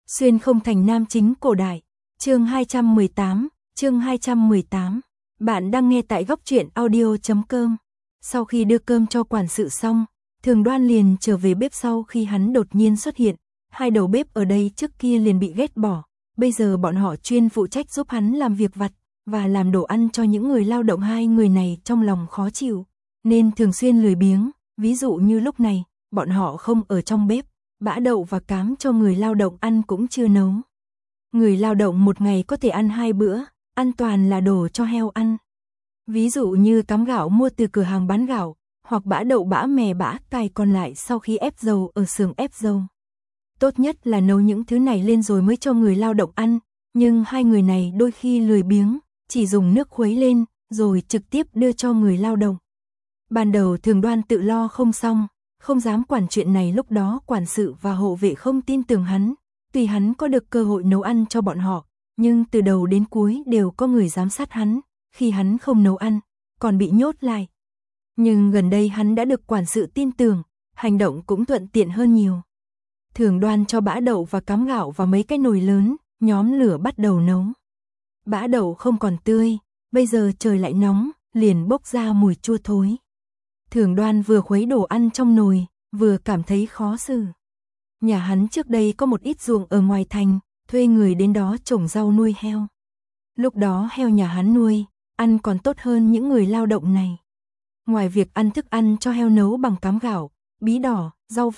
Xuyên không thành nam chính cổ đại. Chương 218. Bạn đang nghe tại góc truyện audio.com. Sau khi đưa cơm cho quản sự xong, Thường Đoan liền trở về bếp sau khi hắn đột nhiên xuất hiện. Hai đầu bếp ở đây trước kia liền bị ghét bỏ, bây giờ bọn họ chuyên phụ trách giúp hắn làm việc vặt và làm đồ ăn cho những người lao động. Hai người này trong lòng khó chịu, nên thường xuyên lười biếng, ví dụ như lúc này, bọn họ không ở trong bếp, bã đậu và cám cho người lao động ăn cũng chưa nấu. Người lao động một ngày có thể ăn 2 bữa, ăn toàn là đồ cho heo ăn. Ví dụ như cám gạo mua từ cửa hàng bán gạo, hoặc bã đậu, bã mè, bã cải còn lại sau khi ép dầu ở xưởng ép dầu. Tốt nhất là nấu những thứ này lên rồi mới cho người lao động ăn, nhưng hai người này đôi khi lười biếng, chỉ dùng nước khuấy lên, rồi trực tiếp đưa cho người lao động. Ban đầu Thường Đoan tự lo không xong, không dám quản chuyện này. Lúc đó quản sự và hộ vệ không tin tưởng hắn, tuy hắn có được cơ hội nấu ăn cho bọn họ, nhưng từ đầu đến cuối đều có người giám sát hắn, khi hắn không nấu ăn, còn bị nhốt lại. Nhưng gần đây hắn đã được quản sự tin tưởng, hành động cũng thuận tiện hơn nhiều. Thường Đoan cho bã đậu và cám gạo vào mấy cái nồi lớn, nhóm lửa bắt đầu nấu. Bã đậu không còn tươi, bây giờ trời lại nóng, liền bốc ra mùi chua thối. Thường Đoan vừa khuấy đồ ăn trong nồi, vừa cảm thấy khó xử. Nhà hắn trước đây có một ít ruộng ở ngoài thành, thuê người đến đó trồng rau nuôi heo. Lúc đó heo nhà hắn nuôi, ăn còn tốt hơn những người lao động này. Ngoài việc ăn thức ăn cho heo nấu bằng cám gạo, bí đỏ, rau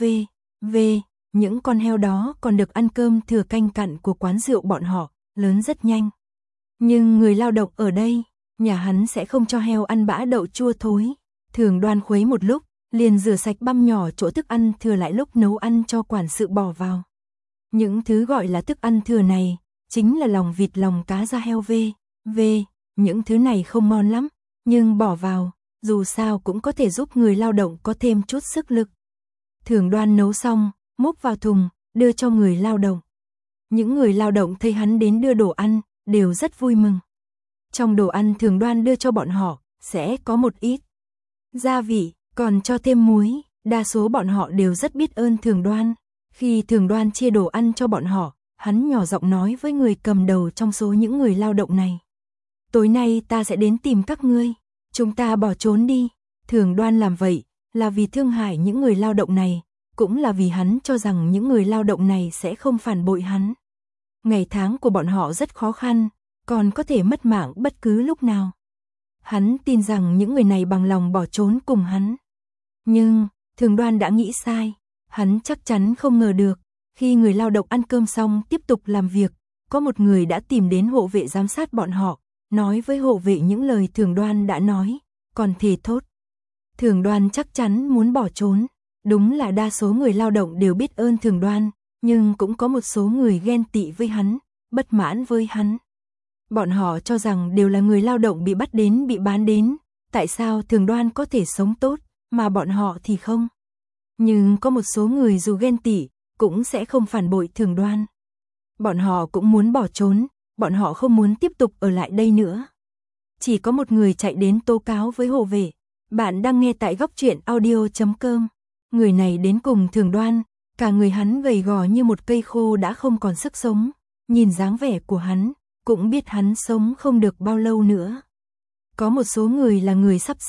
vê, những con heo đó còn được ăn cơm thừa canh cặn của quán rượu bọn họ, lớn rất nhanh. Nhưng người lao động ở đây, nhà hắn sẽ không cho heo ăn bã đậu chua thối. Thường Đoan khuấy một lúc, liền rửa sạch băm nhỏ chỗ thức ăn thừa lại lúc nấu ăn cho quản sự bỏ vào. Những thứ gọi là thức ăn thừa này, chính là lòng vịt, lòng cá, da heo vê, những thứ này không ngon lắm, nhưng bỏ vào, dù sao cũng có thể giúp người lao động có thêm chút sức lực. Thường Đoan nấu xong, múc vào thùng, đưa cho người lao động. Những người lao động thấy hắn đến đưa đồ ăn, đều rất vui mừng. Trong đồ ăn Thường Đoan đưa cho bọn họ, sẽ có một ít gia vị, còn cho thêm muối. Đa số bọn họ đều rất biết ơn Thường Đoan. Khi Thường Đoan chia đồ ăn cho bọn họ, hắn nhỏ giọng nói với người cầm đầu trong số những người lao động này: tối nay ta sẽ đến tìm các ngươi, chúng ta bỏ trốn đi. Thường Đoan làm vậy là vì thương hại những người lao động này, cũng là vì hắn cho rằng những người lao động này sẽ không phản bội hắn. Ngày tháng của bọn họ rất khó khăn, còn có thể mất mạng bất cứ lúc nào. Hắn tin rằng những người này bằng lòng bỏ trốn cùng hắn. Nhưng, Thường Đoan đã nghĩ sai. Hắn chắc chắn không ngờ được, khi người lao động ăn cơm xong tiếp tục làm việc, có một người đã tìm đến hộ vệ giám sát bọn họ, nói với hộ vệ những lời Thường Đoan đã nói, còn thề thốt. Thường Đoan chắc chắn muốn bỏ trốn. Đúng là đa số người lao động đều biết ơn Thường Đoan, nhưng cũng có một số người ghen tị với hắn, bất mãn với hắn. Bọn họ cho rằng đều là người lao động bị bắt đến, bị bán đến, tại sao Thường Đoan có thể sống tốt, mà bọn họ thì không. Nhưng có một số người dù ghen tị, cũng sẽ không phản bội Thường Đoan. Bọn họ cũng muốn bỏ trốn, bọn họ không muốn tiếp tục ở lại đây nữa. Chỉ có một người chạy đến tố cáo với hộ vệ. Bạn đang nghe tại góc truyện audio.com. Người này đến cùng Thường Đoan, cả người hắn gầy gò như một cây khô đã không còn sức sống. Nhìn dáng vẻ của hắn, cũng biết hắn sống không được bao lâu nữa. Có một số người là người sắp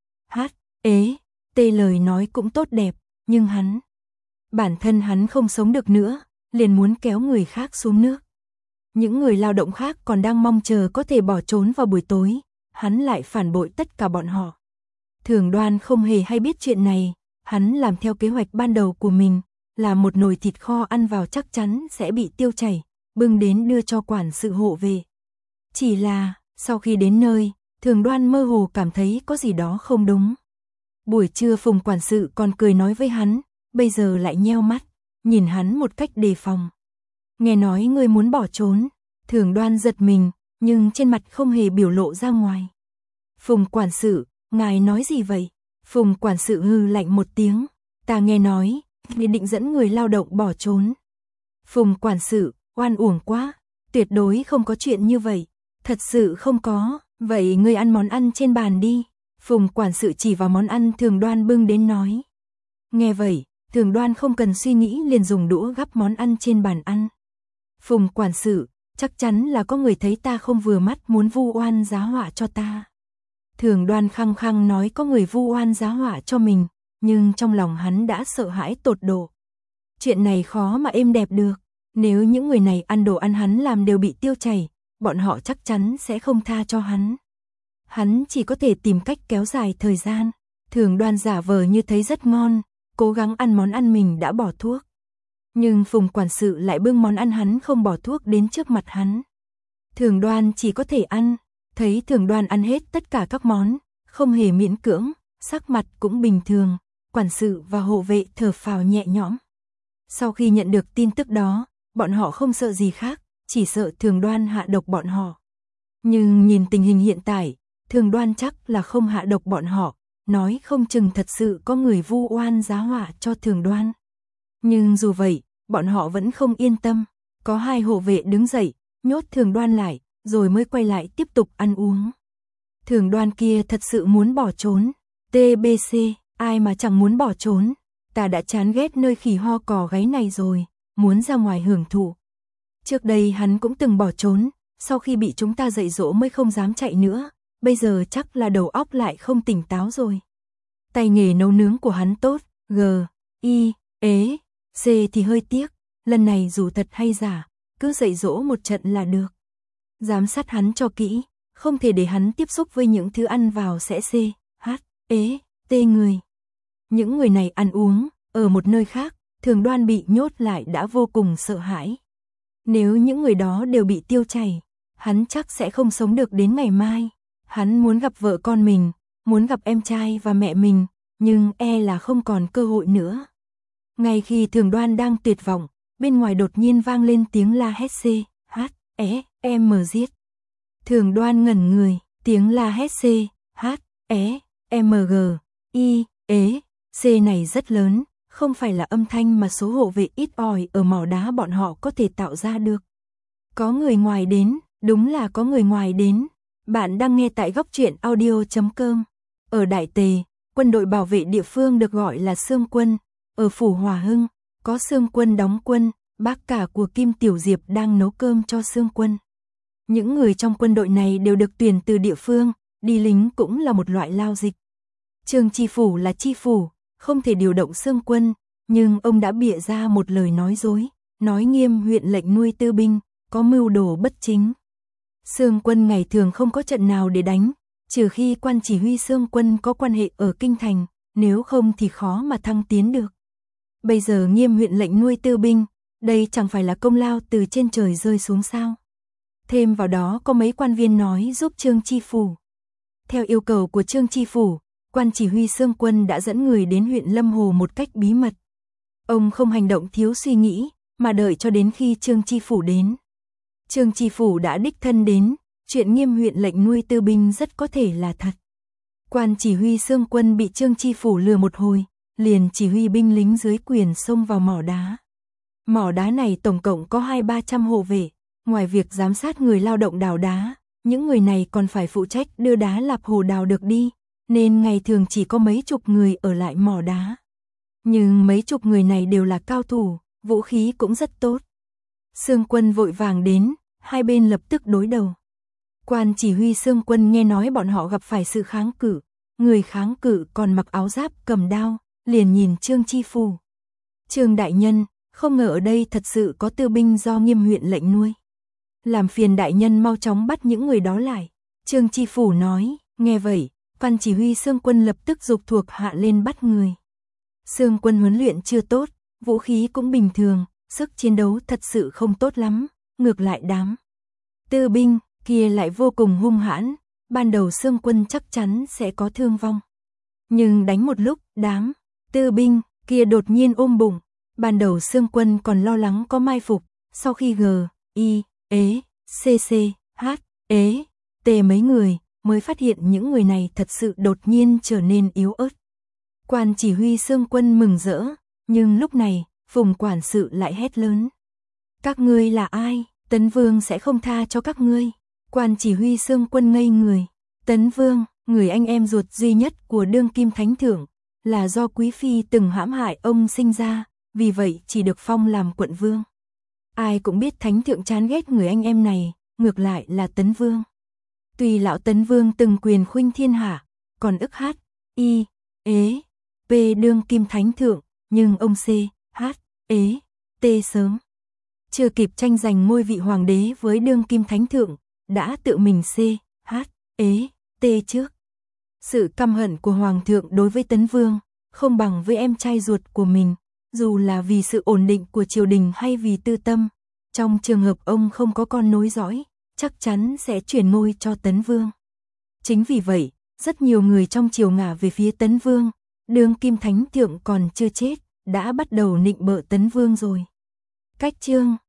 tê lời nói cũng tốt đẹp, nhưng bản thân hắn không sống được nữa, liền muốn kéo người khác xuống nước. Những người lao động khác còn đang mong chờ có thể bỏ trốn vào buổi tối, hắn lại phản bội tất cả bọn họ. Thường Đoan không hề hay biết chuyện này, hắn làm theo kế hoạch ban đầu của mình, là một nồi thịt kho ăn vào chắc chắn sẽ bị tiêu chảy, bưng đến đưa cho quản sự hộ về. Chỉ là, sau khi đến nơi, Thường Đoan mơ hồ cảm thấy có gì đó không đúng. Buổi trưa Phùng quản sự còn cười nói với hắn, bây giờ lại nheo mắt, nhìn hắn một cách đề phòng. Nghe nói ngươi muốn bỏ trốn. Thường Đoan giật mình, nhưng trên mặt không hề biểu lộ ra ngoài. Phùng quản sự, ngài nói gì vậy? Phùng quản sự hừ lạnh một tiếng, ta nghe nói, ngươi định dẫn người lao động bỏ trốn. Phùng quản sự, oan uổng quá, tuyệt đối không có chuyện như vậy, thật sự không có, vậy ngươi ăn món ăn trên bàn đi. Phùng quản sự chỉ vào món ăn Thường Đoan bưng đến nói. Nghe vậy, Thường Đoan không cần suy nghĩ liền dùng đũa gắp món ăn trên bàn ăn. Phùng quản sự, chắc chắn là có người thấy ta không vừa mắt muốn vu oan giá họa cho ta. Thường Đoan khăng khăng nói có người vu oan giá họa cho mình, nhưng trong lòng hắn đã sợ hãi tột độ. Chuyện này khó mà êm đẹp được, nếu những người này ăn đồ ăn hắn làm đều bị tiêu chảy, bọn họ chắc chắn sẽ không tha cho hắn. Hắn chỉ có thể tìm cách kéo dài thời gian. Thường Đoan giả vờ như thấy rất ngon, cố gắng ăn món ăn mình đã bỏ thuốc. Nhưng Phùng quản sự lại bưng món ăn hắn không bỏ thuốc đến trước mặt hắn. Thường Đoan chỉ có thể ăn, thấy Thường Đoan ăn hết tất cả các món, không hề miễn cưỡng, sắc mặt cũng bình thường, quản sự và hộ vệ thở phào nhẹ nhõm. Sau khi nhận được tin tức đó, bọn họ không sợ gì khác, chỉ sợ Thường Đoan hạ độc bọn họ. Nhưng nhìn tình hình hiện tại, Thường Đoan chắc là không hạ độc bọn họ, nói không chừng thật sự có người vu oan giá họa cho Thường Đoan. Nhưng dù vậy, bọn họ vẫn không yên tâm, có 2 hộ vệ đứng dậy, nhốt Thường Đoan lại, rồi mới quay lại tiếp tục ăn uống. Thường Đoan kia thật sự muốn bỏ trốn, TBC, ai mà chẳng muốn bỏ trốn, ta đã chán ghét nơi khỉ ho cò gáy này rồi, muốn ra ngoài hưởng thụ. Trước đây hắn cũng từng bỏ trốn, sau khi bị chúng ta dạy dỗ mới không dám chạy nữa, bây giờ chắc là đầu óc lại không tỉnh táo rồi. Tay nghề nấu nướng của hắn tốt, C thì hơi tiếc, lần này dù thật hay giả, cứ dạy dỗ một trận là được. Giám sát hắn cho kỹ, không thể để hắn tiếp xúc với những thứ ăn vào sẽ T người. Những người này ăn uống, ở một nơi khác, Thường Đoan bị nhốt lại đã vô cùng sợ hãi. Nếu những người đó đều bị tiêu chảy, hắn chắc sẽ không sống được đến ngày mai. Hắn muốn gặp vợ con mình, muốn gặp em trai và mẹ mình, nhưng là không còn cơ hội nữa. Ngay khi Thường Đoan đang tuyệt vọng, bên ngoài đột nhiên vang lên tiếng la hét giết. Thường Đoan ngẩn người, tiếng la hét C này rất lớn, không phải là âm thanh mà số hộ vệ ít ỏi ở mỏ đá bọn họ có thể tạo ra được. Có người ngoài đến, đúng là có người ngoài đến. Bạn đang nghe tại góc truyện audio.com. Ở Đại Tề, quân đội bảo vệ địa phương được gọi là Xương quân. Ở Phủ Hòa Hưng, có Xương quân đóng quân, bác cả của Kim Tiểu Diệp đang nấu cơm cho Xương quân. Những người trong quân đội này đều được tuyển từ địa phương, đi lính cũng là một loại lao dịch. Trương Chi Phủ là chi phủ, không thể điều động Xương quân, nhưng ông đã bịa ra một lời nói dối, nói Nghiêm huyện lệnh nuôi tư binh, có mưu đồ bất chính. Xương quân ngày thường không có trận nào để đánh, trừ khi quan chỉ huy Xương quân có quan hệ ở kinh thành, nếu không thì khó mà thăng tiến được. Bây giờ Nghiêm huyện lệnh nuôi tư binh, đây chẳng phải là công lao từ trên trời rơi xuống sao? Thêm vào đó có mấy quan viên nói giúp Trương Chi Phủ. Theo yêu cầu của Trương Chi Phủ, quan chỉ huy Xương quân đã dẫn người đến huyện Lâm Hồ một cách bí mật. Ông không hành động thiếu suy nghĩ, mà đợi cho đến khi Trương Chi Phủ đến. Trương Chi Phủ đã đích thân đến, chuyện Nghiêm huyện lệnh nuôi tư binh rất có thể là thật. Quan chỉ huy Xương quân bị Trương Chi Phủ lừa một hồi, liền chỉ huy binh lính dưới quyền xông vào mỏ đá. Mỏ đá này tổng cộng có 200-300 hộ vệ, ngoài việc giám sát người lao động đào đá, những người này còn phải phụ trách đưa đá lạp hồ đào được đi, nên ngày thường chỉ có mấy chục người ở lại mỏ đá. Nhưng mấy chục người này đều là cao thủ, vũ khí cũng rất tốt. Xương quân vội vàng đến, hai bên lập tức đối đầu. Quan chỉ huy Xương quân nghe nói bọn họ gặp phải sự kháng cự, người kháng cự còn mặc áo giáp cầm đao, liền nhìn Trương Chi Phủ. Trương đại nhân, không ngờ ở đây thật sự có tư binh do Nghiêm huyện lệnh nuôi. Làm phiền đại nhân mau chóng bắt những người đó lại. Trương Chi Phủ nói, nghe vậy, quan chỉ huy Xương quân lập tức giục thuộc hạ lên bắt người. Xương quân huấn luyện chưa tốt, vũ khí cũng bình thường, sức chiến đấu thật sự không tốt lắm, ngược lại đám tư binh kia lại vô cùng hung hãn, ban đầu Xương quân chắc chắn sẽ có thương vong. Nhưng đánh một lúc, đám tư binh kia đột nhiên ôm bụng, ban đầu Xương quân còn lo lắng có mai phục, sau khi T mấy người mới phát hiện những người này thật sự đột nhiên trở nên yếu ớt. Quan chỉ huy Xương quân mừng rỡ, nhưng lúc này, Phùng quản sự lại hét lớn. Các ngươi là ai? Tấn Vương sẽ không tha cho các ngươi. Quan chỉ huy Xương quân ngây người. Tấn Vương, người anh em ruột duy nhất của đương kim thánh thượng, là do quý phi từng hãm hại ông sinh ra, vì vậy chỉ được phong làm quận vương. Ai cũng biết thánh thượng chán ghét người anh em này, ngược lại là Tấn Vương. Tuy lão Tấn Vương từng quyền khuynh thiên hạ, còn ức hát, y, ế, p đương kim thánh thượng, nhưng ông c, h, ế, t sớm. Chưa kịp tranh giành ngôi vị hoàng đế với đương kim thánh thượng, đã tự mình c, h, ế, t trước. Sự căm hận của hoàng thượng đối với Tấn Vương, không bằng với em trai ruột của mình, dù là vì sự ổn định của triều đình hay vì tư tâm. Trong trường hợp ông không có con nối dõi, chắc chắn sẽ chuyển ngôi cho Tấn Vương. Chính vì vậy, rất nhiều người trong triều ngả về phía Tấn Vương, đương kim thánh thượng còn chưa chết, đã bắt đầu nịnh bợ Tấn Vương rồi. Cách chương